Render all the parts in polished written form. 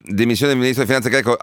dimissione del ministro delle finanze greco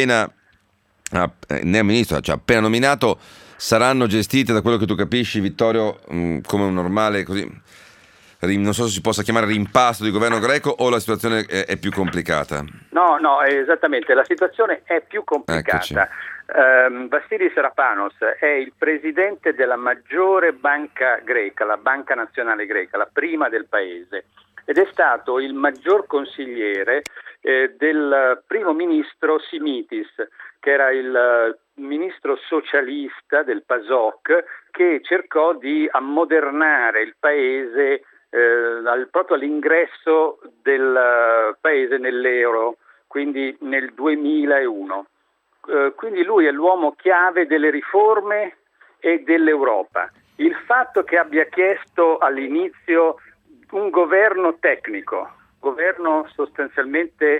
cioè appena nominato, saranno gestite, da quello che tu capisci, Vittorio, come un normale, così, non so se si possa chiamare rimpasto di governo greco, o la situazione è più complicata? No, esattamente, la situazione è più complicata. Vassilis Rapanos è il presidente della maggiore banca greca, la Banca Nazionale Greca, la prima del paese, ed è stato il maggior consigliere del primo ministro Simitis, che era il ministro socialista del PASOK, che cercò di ammodernare il paese proprio all'ingresso del paese nell'euro, quindi nel 2001. Quindi lui è l'uomo chiave delle riforme e dell'Europa. Il fatto che abbia chiesto all'inizio un governo tecnico, governo sostanzialmente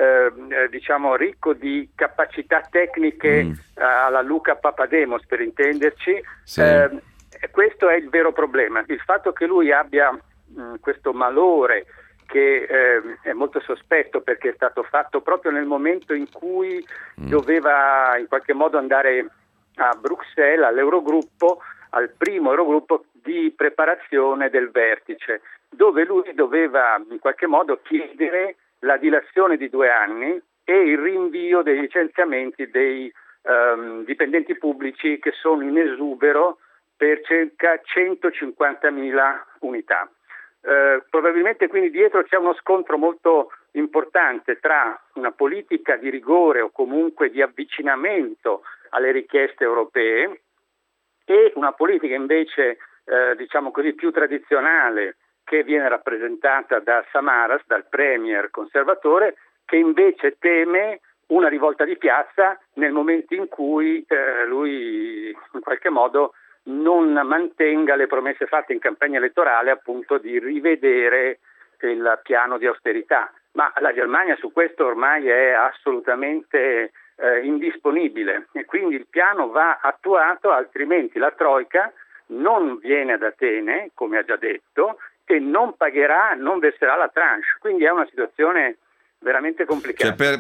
ricco di capacità tecniche alla Luca Papademos, per intenderci, sì. Questo è il vero problema. Il fatto che lui abbia questo malore, che è molto sospetto perché è stato fatto proprio nel momento in cui doveva in qualche modo andare a Bruxelles, all'Eurogruppo, al primo Eurogruppo di preparazione del vertice, dove lui doveva in qualche modo chiedere la dilazione di 2 anni e il rinvio dei licenziamenti dei dipendenti pubblici, che sono in esubero per circa 150.000 unità. Probabilmente quindi dietro c'è uno scontro molto importante tra una politica di rigore o comunque di avvicinamento alle richieste europee e una politica invece più tradizionale, che viene rappresentata da Samaras, dal premier conservatore, che invece teme una rivolta di piazza nel momento in cui lui in qualche modo non mantenga le promesse fatte in campagna elettorale, appunto di rivedere il piano di austerità. Ma la Germania su questo ormai è assolutamente indisponibile, e quindi il piano va attuato, altrimenti la Troika non viene ad Atene, come ha già detto, e non verserà la tranche. Quindi è una situazione veramente complicata. Cioè